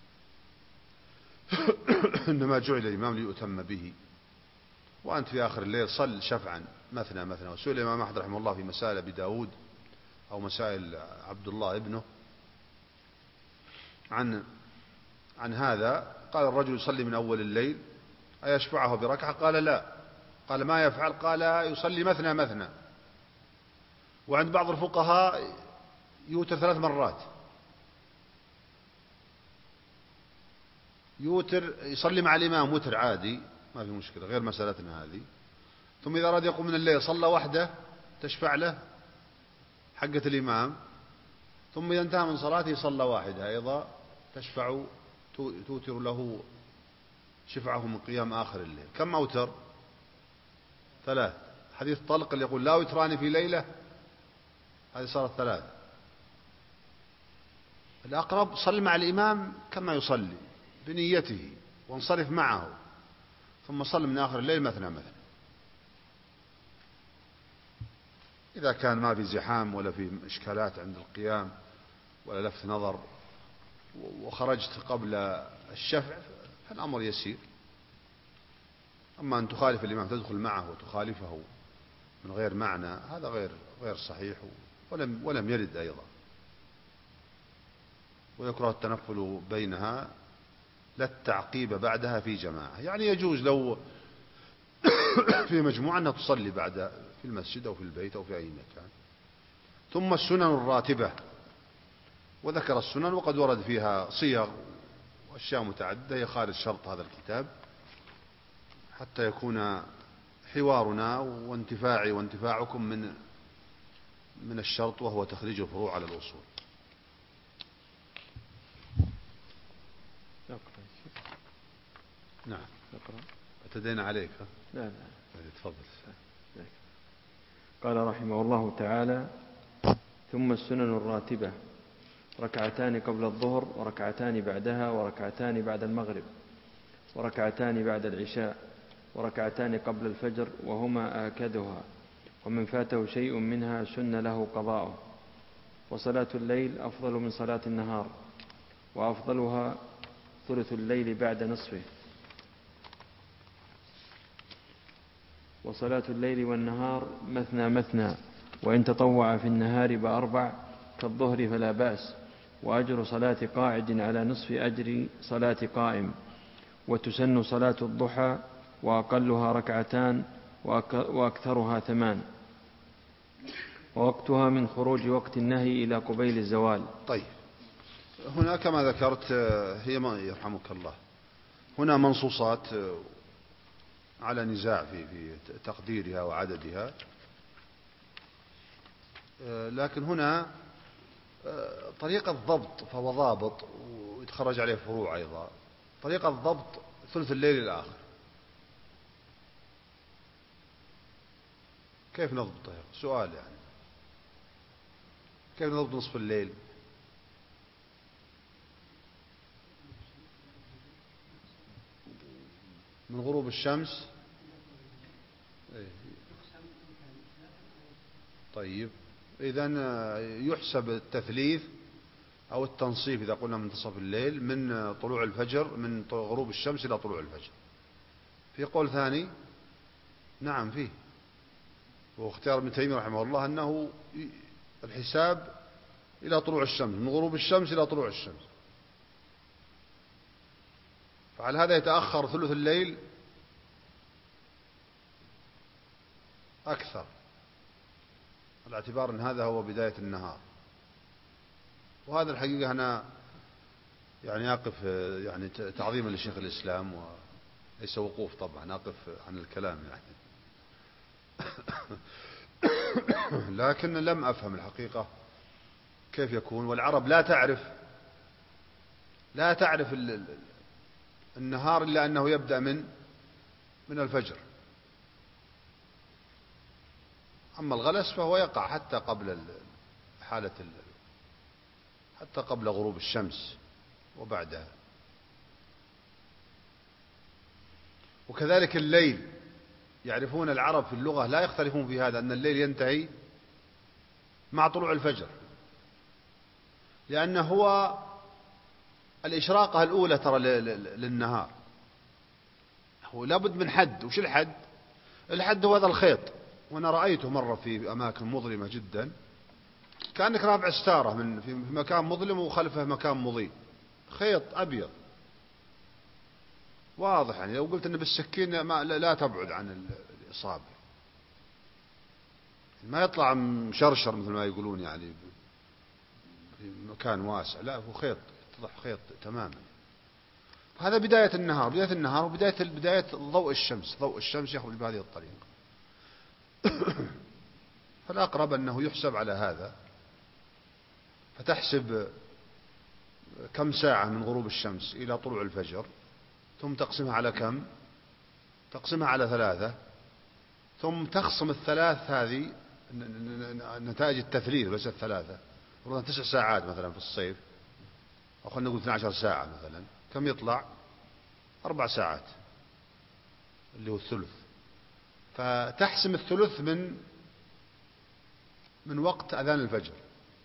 إنما جعل الإمام ليؤتم به، وأنت في آخر الليل صل شفعا مثنى مثنى. وسئل الإمام أحمد رحمه الله في مسائل أبي داود أو مسائل عبد الله ابنه عن هذا، قال الرجل يصلي من أول الليل أيشفعه بركعة؟ قال لا. قال ما يفعل؟ قال يصلي مثنى مثنى. وعند بعض الفقهاء يوتر 3 مرات، يوتر يصلي مع الإمام وتر عادي ما في مشكلة غير مسألتنا هذه، ثم إذا أراد يقوم من الليل صلى وحده تشفع له حقة الإمام، ثم إذا انتهى من صلاته صلى واحدة أيضا تشفع توتر له شفعه من قيام آخر الليل. كم أوتر؟ 3. حديث طلق اللي يقول لا وتران في ليلة، هذه صارت 3. الأقرب صل مع الإمام كما يصلي بنيته وانصرف معه، ثم صل من آخر الليل مثنى مثنى. إذا كان ما في زحام ولا في إشكالات عند القيام ولا لفت نظر وخرجت قبل الشفع فالأمر يسير. أما أن تخالف الإمام تدخل معه وتخالفه من غير معنى هذا غير صحيح ولم يرد أيضا. ويكره التنفل بينها لا التعقيب بعدها في جماعة، يعني يجوز لو في مجموعة أنها تصلي بعد في المسجد أو في البيت أو في أي مكان. ثم السنن الراتبة، وذكر السنن وقد ورد فيها صيغ وأشياء متعددة هي خارج شرط هذا الكتاب حتى يكون حوارنا وانتفاعي وانتفاعكم من الشرط وهو تخريج الفروع على الأصول. نعم اقرأ. اعتدينا عليك. لا لا تفضل. قال رحمه الله تعالى: ثم السنن الراتبة 2 قبل الظهر، وركعتان بعدها، وركعتان بعد المغرب، وركعتان بعد العشاء، وركعتان قبل الفجر وهما آكدها، ومن فاته شيء منها سن له قضاؤه. وصلاة الليل أفضل من صلاة النهار، وأفضلها ثلث الليل بعد نصفه. وصلاة الليل والنهار مثنى مثنى، وإن تطوع في النهار ب4 كالظهر فلا بأس. وأجر صلاة قاعد على نصف أجر صلاة قائم. وتسن صلاة الضحى، وأقلها 2 وأكثرها 8، ووقتها من خروج وقت النهي إلى قبيل الزوال. طيب، هنا كما ذكرت هي يرحمك الله هنا منصوصات على نزاع في تقديرها وعددها، لكن هنا طريقة ضبط فهو ضابط ويتخرج عليه فروع أيضا. طريقة ضبط ثلث الليل الآخر كيف نضبطه؟ سؤال يعني كيف نضبط نصف الليل؟ من غروب الشمس. طيب إذن يحسب التثليث أو التنصيف إذا قلنا منتصف الليل من طلوع الفجر، من غروب الشمس إلى طلوع الفجر. في قول ثاني نعم فيه، واختيار ابن تيمية رحمه الله أنه الحساب إلى طلوع الشمس، من غروب الشمس إلى طلوع الشمس. فعلى هذا يتأخر ثلث الليل أكثر، على اعتبار أن هذا هو بداية النهار. وهذا الحقيقة أنا يعني أقف يعني تعظيما لشيخ الإسلام، وليس وقوف طبعا، أقف عن الكلام يعني. لكن لم أفهم الحقيقة كيف يكون، والعرب لا تعرف النهار إلا أنه يبدأ من الفجر. أما الغلس فهو يقع حتى قبل حتى قبل غروب الشمس وبعدها. وكذلك الليل، يعرفون العرب في اللغة لا يختلفون في هذا، أن الليل ينتهي مع طلوع الفجر، لأنه هو الإشراقة الأولى ترى للنهار. هو لابد من حد. وش الحد؟ الحد هو هذا الخيط، وأنا رأيته مرة في أماكن مظلمة جدا، كأنك رافع ستارة في مكان مظلم وخلفه مكان مضيء، خيط أبيض واضح. يعني لو قلت أنه بالسكين لا تبعد عن الإصابة، ما يطلع مشرشر مثل ما يقولون يعني في مكان واسع، لا هو خيط، يتضح خيط تماما. هذا بداية النهار وبداية ضوء الشمس. ضوء الشمس يخرج بهذه الطريقة. فالأقرب أنه يحسب على هذا، فتحسب كم ساعة من غروب الشمس إلى طلوع الفجر، ثم تقسمها على كم؟ تقسمها على 3، ثم تخصم الثلاث هذه نتائج التثليث، بس الثلاثة فرضا 9 ساعات مثلا في الصيف، أو خلينا نقول 12 ساعة مثلا، كم يطلع؟ 4 ساعات اللي هو الثلث. فتحسم الثلث من وقت أذان الفجر،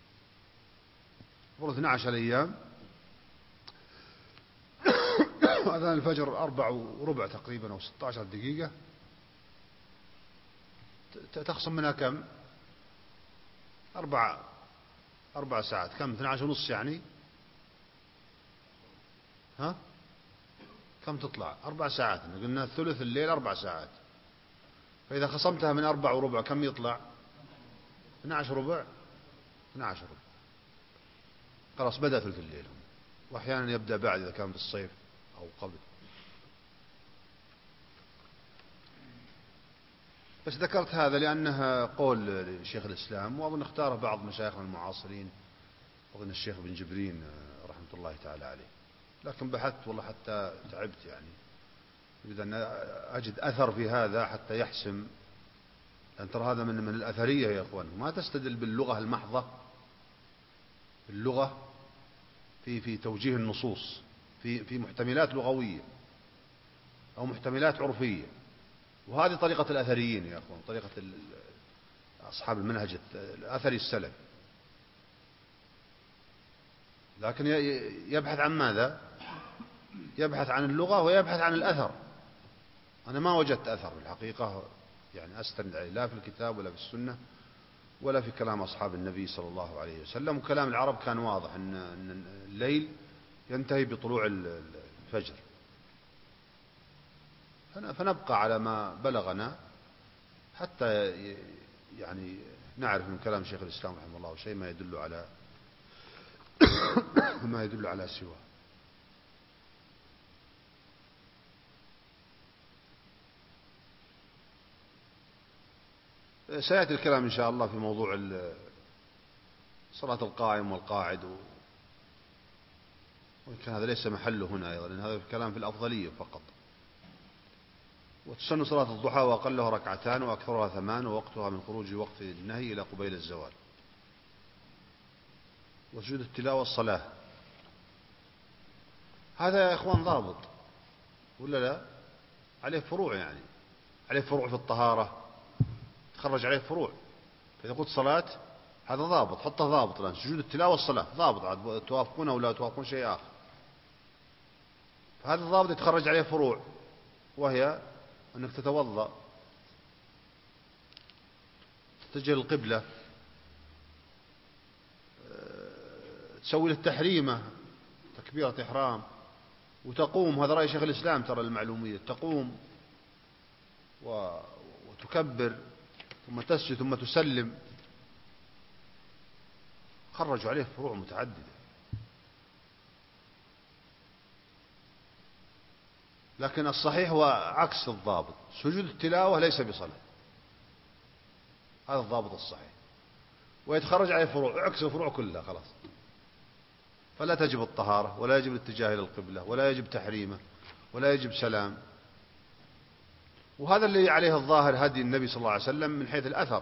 فرضا 12 أيام، أذان الفجر 4:15 تقريبا أو 16 دقيقة، تخصم منها كم؟ 4 ساعات. كم؟ 12:30 يعني. ها؟ كم تطلع؟ 4 ساعات. قلنا ثلث الليل 4 ساعات، فإذا خصمتها من 4:15 كم يطلع؟ 12:15. 12:15 خلاص بدأ ثلث الليل. وأحيانا يبدأ بعد إذا كان في الصيف أو قبل. بس ذكرت هذا لأنها قول لشيخ الإسلام، وأظن اختاره بعض مشايخنا المعاصرين، أظن الشيخ بن جبرين رحمة الله تعالى عليه. لكن بحثت والله حتى تعبت، يعني أريد أن أجد أثر في هذا حتى يحسم. أن ترى هذا من الأثرية يا أخوان، ما تستدل باللغة المحضة، اللغة في توجيه النصوص، في محتملات لغوية أو محتملات عرفية. وهذه طريقة الأثريين يا أخوان، طريقة أصحاب المنهج الأثري السلف. لكن يبحث عن ماذا؟ يبحث عن اللغة ويبحث عن الأثر. أنا ما وجدت أثر في الحقيقة يعني أستند عليه، لا في الكتاب ولا في السنة ولا في كلام أصحاب النبي صلى الله عليه وسلم. وكلام العرب كان واضح أن الليل ينتهي بطلوع الفجر. فنبقى على ما بلغنا حتى يعني نعرف من كلام شيخ الإسلام رحمه الله شيء ما يدل على سواه. سيأتي الكلام إن شاء الله في موضوع صلاة القائم والقاعد، وكان هذا ليس محله هنا أيضا، لأن هذا الكلام في الأفضلية فقط. وتسن صلاة الضحى وأقلها 2 وأكثرها 8، ووقتها من خروج وقت النهي إلى قبيل الزوال. وسجود التلاوة الصلاة، هذا يا إخوان ضابط ولا لا؟ عليه فروع، يعني عليه فروع في الطهارة، تخرج عليه فروع. فإذا قلت صلاة هذا ضابط، حطه ضابط الآن. سجود التلاوة الصلاة ضابط، عاد توافقون أو لا توافقون شيء آخر. فهذا الضابط يتخرج عليه فروع، وهي أنك تتوضأ، تتجه للقبلة، تسوي للتحريمة تكبيرة إحرام، وتقوم. هذا رأي شيخ الإسلام ترى المعلومية، تقوم وتكبر ثم تسجد ثم تسلم. خرجوا عليه فروع متعددة. لكن الصحيح هو عكس الضابط، سجود التلاوة ليس بصلاة، هذا الضابط الصحيح، ويتخرج عليه فروع، عكس الفروع كلها خلاص. فلا تجب الطهارة، ولا يجب الاتجاه إلى القبلة، ولا يجب تحريمه، ولا يجب سلام. وهذا اللي عليه الظاهر هدي النبي صلى الله عليه وسلم من حيث الأثر.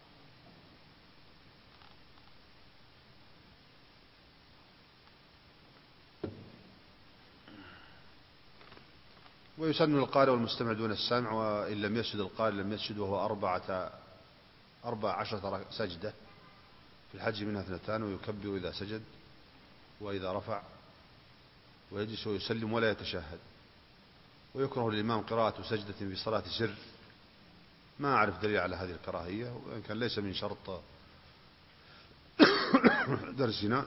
ويسن القارئ والمستمع دون السامع، وإن لم يسجد القارئ لم يسجد، وهو 14 سجدة، في الحج منها 2، ويكبر إذا سجد وإذا رفع، ويجلس ويسلم ولا يتشهد. ويكره للإمام قراءة سجدة في صلاة سر، ما أعرف دليل على هذه الكراهية، وإن كان ليس من شرط درسنا.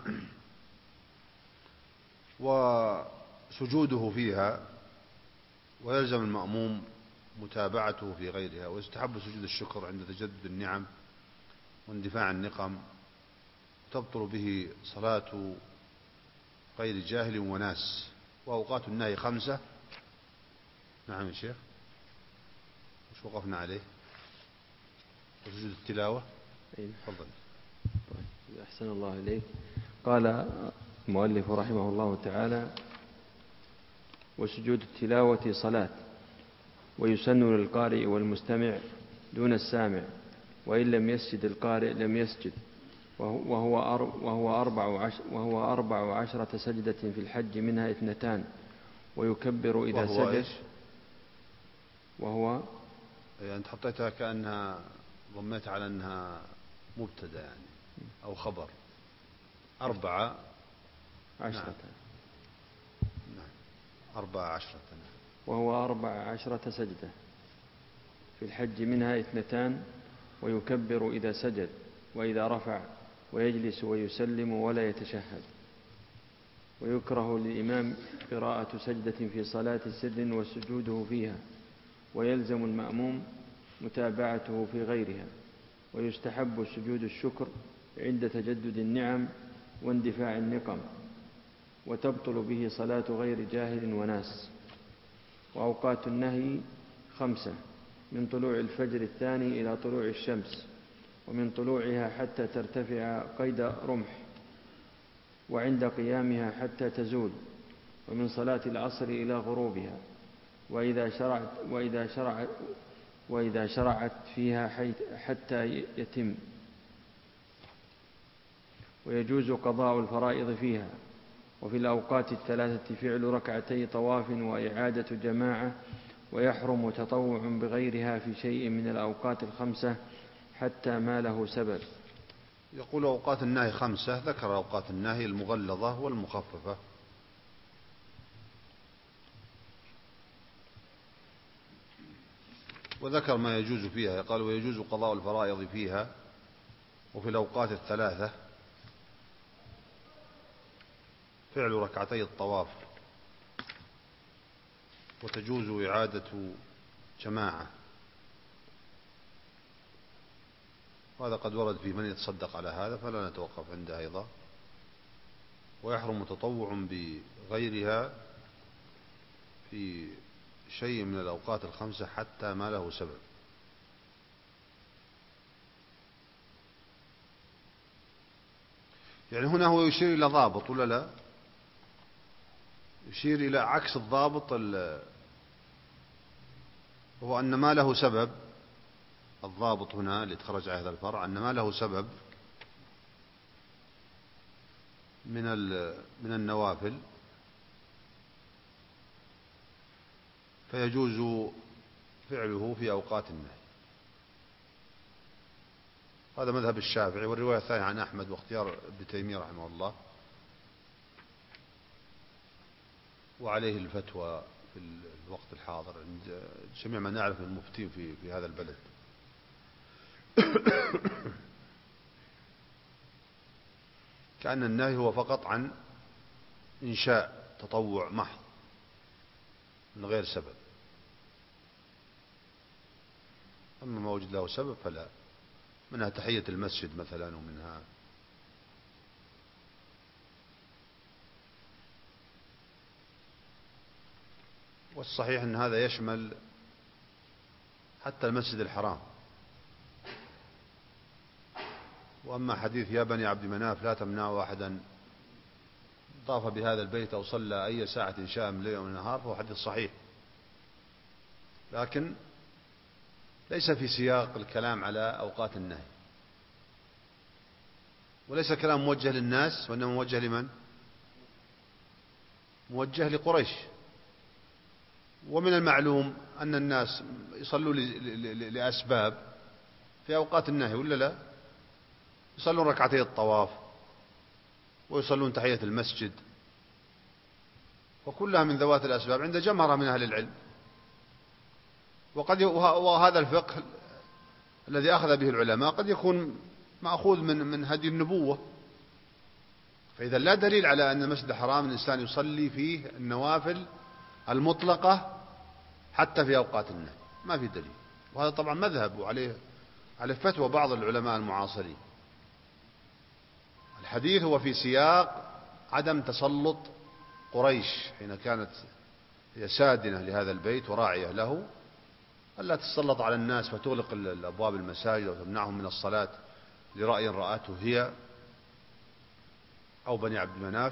وسجوده فيها، ويلزم المأموم متابعته في غيرها. ويستحب سجود الشكر عند تجدد النعم واندفاع النقم، تبطل به صلاة غير جاهل وناس. وأوقات النهي 5. نعم يا شيخ، مش وقفنا عليه؟ وسجود التلاوة. تفضل. طيب، أحسن الله إليك. قال المؤلف رحمه الله تعالى: وسجود التلاوة صلاة، ويسن للقارئ والمستمع دون السامع، وإن لم يسجد القارئ لم يسجد، وهو 14 سجدة في الحج منها 2، ويكبر إذا سجد. إيش؟ وهو يعني أنت حطيتها كأنها ضميت على أنها مبتدأ يعني أو خبر. 14. نعم. 14. وهو 14 سجدة في الحج منها 2، ويكبر إذا سجد وإذا رفع، ويجلس ويسلم ولا يتشهد. ويكره للإمام قراءة سجدة في صلاة سر وسجوده فيها، ويلزم المأموم متابعته في غيرها. ويستحب سجود الشكر عند تجدد النعم واندفاع النقم، وتبطل به صلاة غير جاهل وناس. وأوقات النهي 5: من طلوع الفجر الثاني إلى طلوع الشمس، ومن طلوعها حتى ترتفع قيد رمح، وعند قيامها حتى تزول، ومن صلاة العصر إلى غروبها، وإذا شرعت فيها حتى يتم. ويجوز قضاء الفرائض فيها. وفي الأوقات 3 فعل ركعتي طواف وإعادة جماعة، ويحرم تطوع بغيرها في شيء من الأوقات 5 حتى ما له سبب. يقول أوقات النهي 5، ذكر أوقات النهي المغلظة والمخففة. وذكر ما يجوز فيها، قال: ويجوز قضاء الفرائض فيها. وفي الأوقات 3 فعل ركعتي الطواف، وتجوز إعادة جماعة، وهذا قد ورد في من يتصدق على هذا، فلا نتوقف عنده أيضا. ويحرم تطوع بغيرها في شيء من الأوقات 5 حتى ما له سبب. يعني هنا هو يشير إلى ضابط ولا لا؟ يشير إلى عكس الضابط، هو أن ما له سبب. الضابط هنا اللي تخرج على هذا الفرع أن ما له سبب من النوافل فيجوز فعله في أوقات النهي. هذا مذهب الشافعي. والرواية الثانية عن أحمد واختيار ابن تيمية رحمه الله، وعليه الفتوى في الوقت الحاضر عند جميع من نعرف من المفتين في هذا البلد. كأن النهي هو فقط عن إنشاء تطوع محض من غير سبب، أما ما وجد له سبب فلا، منها تحية المسجد مثلا، ومنها والصحيح أن هذا يشمل حتى المسجد الحرام. وأما حديث يا بني عبد مناف لا تمنعوا أحدا طاف بهذا البيت أو صلى أي ساعة شاء من الليل أو النهار فهو حديث صحيح، لكن ليس في سياق الكلام على أوقات النهي، وليس كلام موجه للناس، وإنما موجه لمن؟ موجه لقريش. ومن المعلوم أن الناس يصلوا لأسباب في أوقات النهي، ولا لا؟ يصلون ركعتي الطواف ويصلون تحية المسجد، وكلها من ذوات الأسباب عند جمهرة من أهل العلم. وهذا الفقه الذي أخذ به العلماء قد يكون مأخوذ من هدي النبوة. فإذا لا دليل على أن المسجد الحرام الإنسان يصلي فيه النوافل المطلقة حتى في أوقات النهي، ما في دليل. وهذا طبعا مذهب وعليه فتوى بعض العلماء المعاصرين. الحديث هو في سياق عدم تسلط قريش حين كانت هي سادنة لهذا البيت وراعية له، ألا تتسلط على الناس فتغلق الأبواب المساجد وتمنعهم من الصلاة لرأي رأته هي أو بني عبد مناف.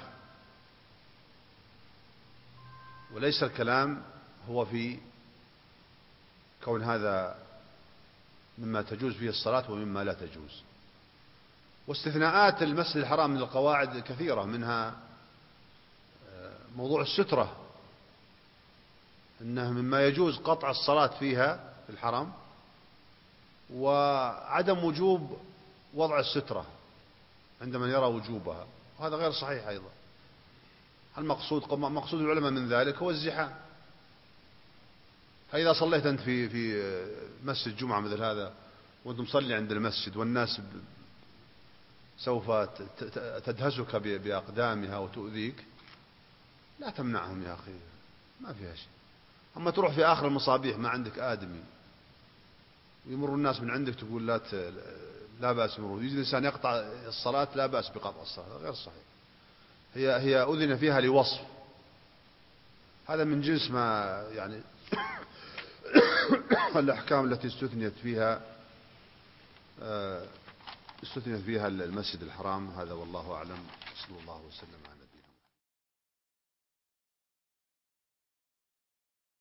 وليس الكلام هو في كون هذا مما تجوز فيه الصلاة ومما لا تجوز. واستثناءات المسجد الحرام من القواعد كثيرة، منها موضوع السترة، إنه مما يجوز قطع الصلاة فيها في الحرم، وعدم وجوب وضع السترة عند من يرى وجوبها، وهذا غير صحيح أيضا. مقصود العلماء من ذلك هو الزحام. فإذا صليت أنت في مسجد جمعة مثل هذا وأنت مصلي عند المسجد والناس سوف تدهسك بأقدامها وتؤذيك، لا تمنعهم يا أخي، ما فيها شيء. أما تروح في آخر المصابيح ما عندك آدمي ويمر الناس من عندك تقول لا بأس مرور، يجي الإنسان يقطع الصلاة لا بأس بقطع الصلاة، غير صحيح. هي أذن فيها لوصف، هذا من جنس ما يعني الأحكام التي استثنيت فيها المسجد الحرام. هذا والله أعلم، صلى الله وسلم على نبينا.